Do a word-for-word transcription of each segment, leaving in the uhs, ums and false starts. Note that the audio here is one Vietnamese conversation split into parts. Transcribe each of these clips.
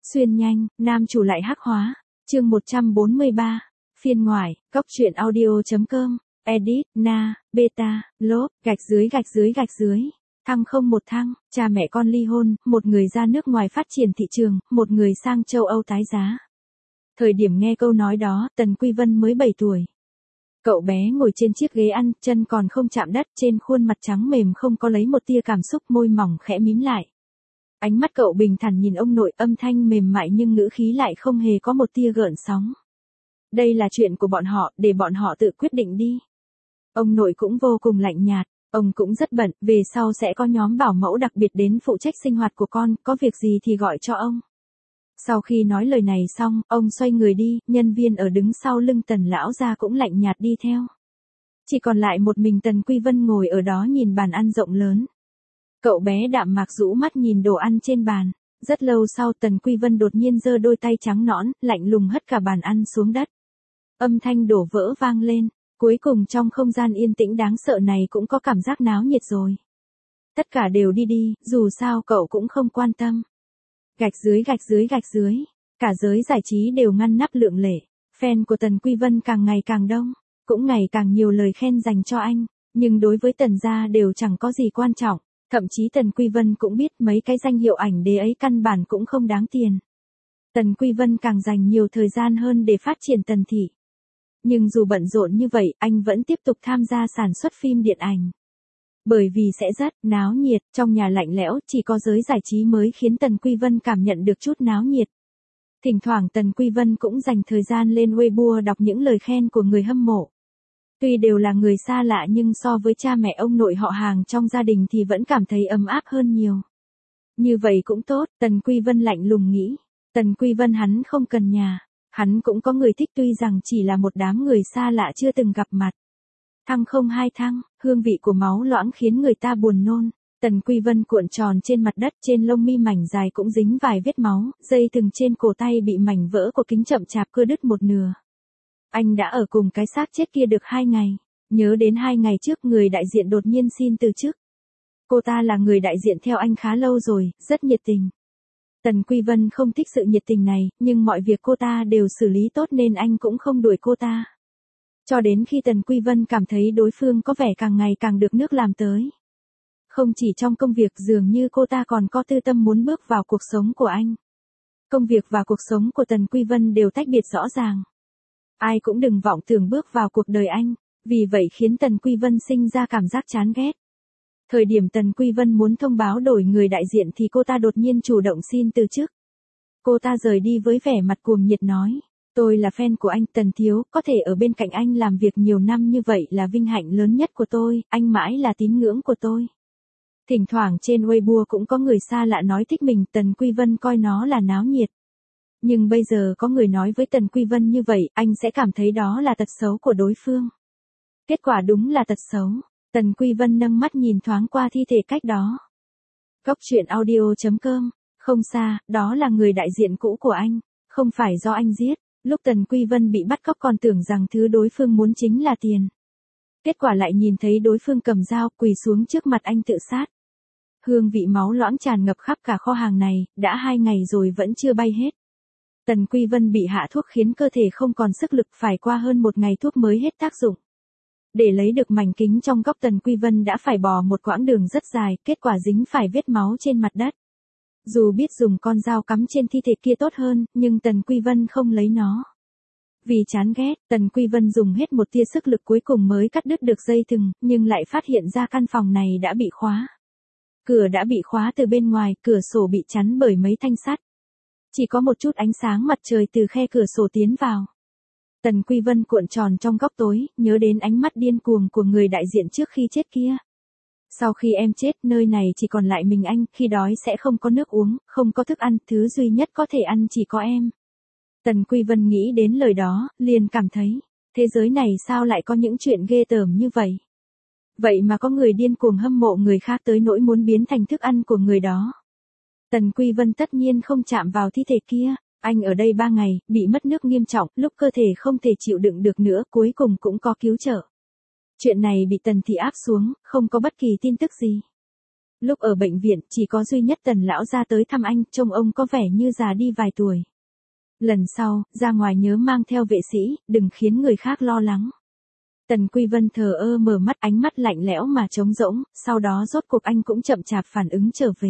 Xuyên nhanh, nam chủ lại hắc hóa. Chương một trăm bốn mươi ba. Phiên ngoại, cóc truyện audio.com, edit, na, beta, lốp, gạch dưới gạch dưới gạch dưới. Thăng không một thăng, cha mẹ con ly hôn, một người ra nước ngoài phát triển thị trường, một người sang châu Âu tái giá. Thời điểm nghe câu nói đó, Tần Quy Vân mới bảy tuổi. Cậu bé ngồi trên chiếc ghế ăn, chân còn không chạm đất, trên khuôn mặt trắng mềm không có lấy một tia cảm xúc, môi mỏng khẽ mím lại. Ánh mắt cậu bình thản nhìn ông nội, âm thanh mềm mại nhưng ngữ khí lại không hề có một tia gợn sóng. Đây là chuyện của bọn họ, để bọn họ tự quyết định đi. Ông nội cũng vô cùng lạnh nhạt, ông cũng rất bận, về sau sẽ có nhóm bảo mẫu đặc biệt đến phụ trách sinh hoạt của con, có việc gì thì gọi cho ông. Sau khi nói lời này xong, ông xoay người đi, nhân viên ở đứng sau lưng Tần lão gia cũng lạnh nhạt đi theo. Chỉ còn lại một mình Tần Quy Vân ngồi ở đó nhìn bàn ăn rộng lớn. Cậu bé đạm mạc rũ mắt nhìn đồ ăn trên bàn. Rất lâu sau Tần Quy Vân đột nhiên giơ đôi tay trắng nõn, lạnh lùng hất cả bàn ăn xuống đất. Âm thanh đổ vỡ vang lên, cuối cùng trong không gian yên tĩnh đáng sợ này cũng có cảm giác náo nhiệt rồi. Tất cả đều đi đi, dù sao cậu cũng không quan tâm. Gạch dưới gạch dưới gạch dưới, cả giới giải trí đều ngăn nắp lượng lệ. Fan của Tần Quy Vân càng ngày càng đông, cũng ngày càng nhiều lời khen dành cho anh, nhưng đối với Tần gia đều chẳng có gì quan trọng. Thậm chí Tần Quy Vân cũng biết mấy cái danh hiệu ảnh đế ấy căn bản cũng không đáng tiền. Tần Quy Vân càng dành nhiều thời gian hơn để phát triển Tần thị. Nhưng dù bận rộn như vậy, anh vẫn tiếp tục tham gia sản xuất phim điện ảnh. Bởi vì sẽ rất náo nhiệt, trong nhà lạnh lẽo, chỉ có giới giải trí mới khiến Tần Quy Vân cảm nhận được chút náo nhiệt. Thỉnh thoảng Tần Quy Vân cũng dành thời gian lên Weibo đọc những lời khen của người hâm mộ. Tuy đều là người xa lạ nhưng so với cha mẹ ông nội họ hàng trong gia đình thì vẫn cảm thấy ấm áp hơn nhiều. Như vậy cũng tốt, Tần Quy Vân lạnh lùng nghĩ. Tần Quy Vân hắn không cần nhà, hắn cũng có người thích tuy rằng chỉ là một đám người xa lạ chưa từng gặp mặt. Thăng không hai thăng, hương vị của máu loãng khiến người ta buồn nôn. Tần Quy Vân cuộn tròn trên mặt đất, trên lông mi mảnh dài cũng dính vài vết máu, dây thừng trên cổ tay bị mảnh vỡ của kính chậm chạp cưa đứt một nửa. Anh đã ở cùng cái xác chết kia được hai ngày, nhớ đến hai ngày trước người đại diện đột nhiên xin từ chức. Cô ta là người đại diện theo anh khá lâu rồi, rất nhiệt tình. Tần Quy Vân không thích sự nhiệt tình này, nhưng mọi việc cô ta đều xử lý tốt nên anh cũng không đuổi cô ta. Cho đến khi Tần Quy Vân cảm thấy đối phương có vẻ càng ngày càng được nước làm tới. Không chỉ trong công việc, dường như cô ta còn có tư tâm muốn bước vào cuộc sống của anh. Công việc và cuộc sống của Tần Quy Vân đều tách biệt rõ ràng. Ai cũng đừng vọng tưởng bước vào cuộc đời anh, vì vậy khiến Tần Quy Vân sinh ra cảm giác chán ghét. Thời điểm Tần Quy Vân muốn thông báo đổi người đại diện thì cô ta đột nhiên chủ động xin từ chức. Cô ta rời đi với vẻ mặt cuồng nhiệt nói, tôi là fan của anh Tần Thiếu, có thể ở bên cạnh anh làm việc nhiều năm như vậy là vinh hạnh lớn nhất của tôi, anh mãi là tín ngưỡng của tôi. Thỉnh thoảng trên Weibo cũng có người xa lạ nói thích mình, Tần Quy Vân coi nó là náo nhiệt. Nhưng bây giờ có người nói với Tần Quy Vân như vậy, anh sẽ cảm thấy đó là tật xấu của đối phương. Kết quả đúng là tật xấu. Tần Quy Vân nâng mắt nhìn thoáng qua thi thể cách đó. Cóc truyện audio.com, không xa, đó là người đại diện cũ của anh, không phải do anh giết. Lúc Tần Quy Vân bị bắt cóc còn tưởng rằng thứ đối phương muốn chính là tiền. Kết quả lại nhìn thấy đối phương cầm dao quỳ xuống trước mặt anh tự sát. Hương vị máu loãng tràn ngập khắp cả kho hàng này, đã hai ngày rồi vẫn chưa bay hết. Tần Quy Vân bị hạ thuốc khiến cơ thể không còn sức lực, phải qua hơn một ngày thuốc mới hết tác dụng. Để lấy được mảnh kính trong góc, Tần Quy Vân đã phải bò một quãng đường rất dài, kết quả dính phải vết máu trên mặt đất. Dù biết dùng con dao cắm trên thi thể kia tốt hơn, nhưng Tần Quy Vân không lấy nó. Vì chán ghét, Tần Quy Vân dùng hết một tia sức lực cuối cùng mới cắt đứt được dây thừng, nhưng lại phát hiện ra căn phòng này đã bị khóa. Cửa đã bị khóa từ bên ngoài, cửa sổ bị chắn bởi mấy thanh sắt. Chỉ có một chút ánh sáng mặt trời từ khe cửa sổ tiến vào. Tần Quy Vân cuộn tròn trong góc tối, nhớ đến ánh mắt điên cuồng của người đại diện trước khi chết kia. Sau khi em chết, nơi này chỉ còn lại mình anh, khi đói sẽ không có nước uống, không có thức ăn, thứ duy nhất có thể ăn chỉ có em. Tần Quy Vân nghĩ đến lời đó, liền cảm thấy, thế giới này sao lại có những chuyện ghê tởm như vậy? Vậy mà có người điên cuồng hâm mộ người khác tới nỗi muốn biến thành thức ăn của người đó. Tần Quy Vân tất nhiên không chạm vào thi thể kia, anh ở đây ba ngày, bị mất nước nghiêm trọng, lúc cơ thể không thể chịu đựng được nữa, cuối cùng cũng có cứu trợ. Chuyện này bị Tần thị áp xuống, không có bất kỳ tin tức gì. Lúc ở bệnh viện, chỉ có duy nhất Tần lão gia tới thăm anh, trông ông có vẻ như già đi vài tuổi. Lần sau, ra ngoài nhớ mang theo vệ sĩ, đừng khiến người khác lo lắng. Tần Quy Vân thờ ơ mở mắt, ánh mắt lạnh lẽo mà trống rỗng, sau đó rốt cuộc anh cũng chậm chạp phản ứng trở về.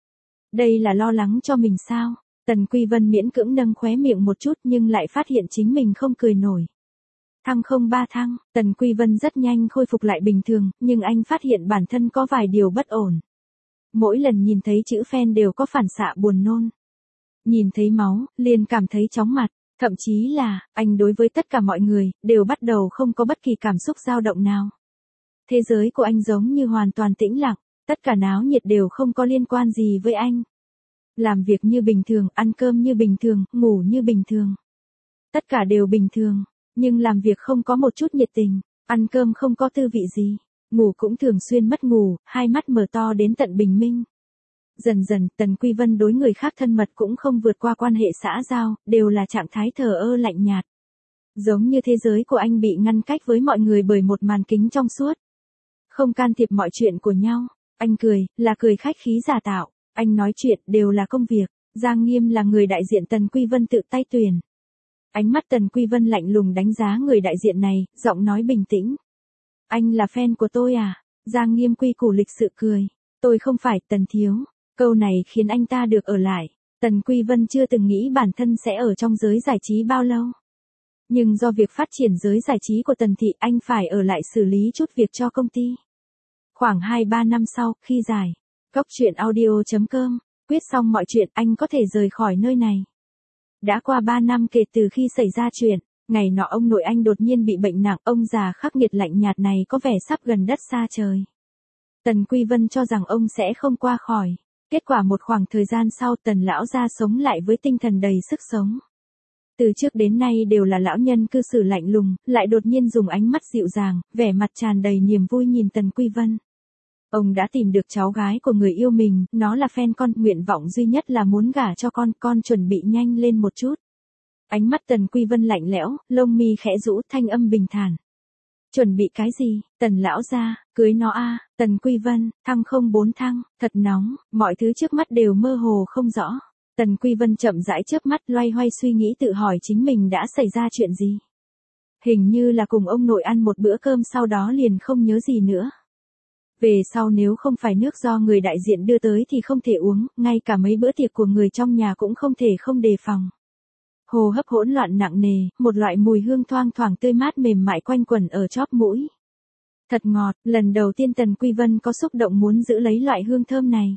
Đây là lo lắng cho mình sao? Tần Quy Vân miễn cưỡng nâng khóe miệng một chút nhưng lại phát hiện chính mình không cười nổi. Thăng không ba thăng, Tần Quy Vân rất nhanh khôi phục lại bình thường, nhưng anh phát hiện bản thân có vài điều bất ổn. Mỗi lần nhìn thấy chữ phen đều có phản xạ buồn nôn. Nhìn thấy máu, liền cảm thấy chóng mặt, thậm chí là, anh đối với tất cả mọi người, đều bắt đầu không có bất kỳ cảm xúc dao động nào. Thế giới của anh giống như hoàn toàn tĩnh lặng, tất cả náo nhiệt đều không có liên quan gì với anh. Làm việc như bình thường, ăn cơm như bình thường, ngủ như bình thường. Tất cả đều bình thường, nhưng làm việc không có một chút nhiệt tình, ăn cơm không có tư vị gì, ngủ cũng thường xuyên mất ngủ, hai mắt mở to đến tận bình minh. Dần dần, Tần Quy Vân đối người khác thân mật cũng không vượt qua quan hệ xã giao, đều là trạng thái thờ ơ lạnh nhạt. Giống như thế giới của anh bị ngăn cách với mọi người bởi một màn kính trong suốt. Không can thiệp mọi chuyện của nhau. Anh cười, là cười khách khí giả tạo. Anh nói chuyện, đều là công việc. Giang Nghiêm là người đại diện Tần Quy Vân tự tay tuyển. Ánh mắt Tần Quy Vân lạnh lùng đánh giá người đại diện này, giọng nói bình tĩnh. Anh là fan của tôi à? Giang Nghiêm quy củ lịch sự cười. Tôi không phải, Tần thiếu. Câu này khiến anh ta được ở lại. Tần Quy Vân chưa từng nghĩ bản thân sẽ ở trong giới giải trí bao lâu. Nhưng do việc phát triển giới giải trí của Tần thị, anh phải ở lại xử lý chút việc cho công ty. Khoảng hai ba năm sau, khi giải, Cốc truyện audio chấm com, quyết xong mọi chuyện, anh có thể rời khỏi nơi này. Đã qua ba năm kể từ khi xảy ra chuyện, ngày nọ ông nội anh đột nhiên bị bệnh nặng, ông già khắc nghiệt lạnh nhạt này có vẻ sắp gần đất xa trời. Tần Quy Vân cho rằng ông sẽ không qua khỏi. Kết quả một khoảng thời gian sau, Tần lão gia sống lại với tinh thần đầy sức sống. Từ trước đến nay đều là lão nhân cư xử lạnh lùng, lại đột nhiên dùng ánh mắt dịu dàng, vẻ mặt tràn đầy niềm vui nhìn Tần Quy Vân. Ông đã tìm được cháu gái của người yêu mình, nó là fan con, nguyện vọng duy nhất là muốn gả cho con, con chuẩn bị nhanh lên một chút. Ánh mắt Tần Quy Vân lạnh lẽo, lông mi khẽ rũ, thanh âm bình thản. Chuẩn bị cái gì? Tần lão gia, cưới nó a. À, Tần Quy Vân, thăng không bốn thăng, thật nóng, mọi thứ trước mắt đều mơ hồ không rõ. Tần Quy Vân chậm rãi chớp mắt, loay hoay suy nghĩ tự hỏi chính mình đã xảy ra chuyện gì. Hình như là cùng ông nội ăn một bữa cơm sau đó liền không nhớ gì nữa. Về sau nếu không phải nước do người đại diện đưa tới thì không thể uống, ngay cả mấy bữa tiệc của người trong nhà cũng không thể không đề phòng. Hô hấp hỗn loạn nặng nề, một loại mùi hương thoang thoảng tươi mát mềm mại quanh quẩn ở chóp mũi. Thật ngọt, lần đầu tiên Tần Quy Vân có xúc động muốn giữ lấy loại hương thơm này.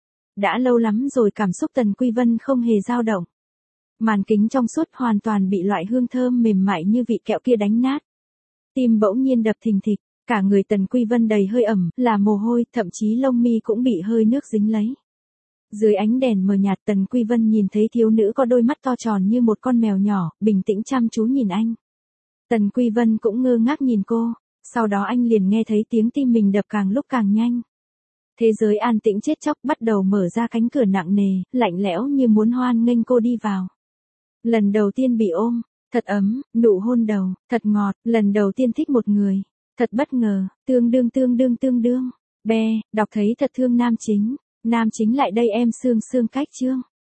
Đã lâu lắm rồi cảm xúc Tần Quy Vân không hề dao động. Màn kính trong suốt hoàn toàn bị loại hương thơm mềm mại như vị kẹo kia đánh nát. Tim bỗng nhiên đập thình thịch, cả người Tần Quy Vân đầy hơi ẩm, là mồ hôi, thậm chí lông mi cũng bị hơi nước dính lấy. Dưới ánh đèn mờ nhạt, Tần Quy Vân nhìn thấy thiếu nữ có đôi mắt to tròn như một con mèo nhỏ, bình tĩnh chăm chú nhìn anh. Tần Quy Vân cũng ngơ ngác nhìn cô, sau đó anh liền nghe thấy tiếng tim mình đập càng lúc càng nhanh. Thế giới an tĩnh chết chóc bắt đầu mở ra cánh cửa nặng nề, lạnh lẽo như muốn hoan nghênh cô đi vào. Lần đầu tiên bị ôm, thật ấm, nụ hôn đầu, thật ngọt, lần đầu tiên thích một người, thật bất ngờ, tương đương tương đương tương đương. Be, đọc thấy thật thương nam chính. Nam chính lại đây em xương xương cách chương.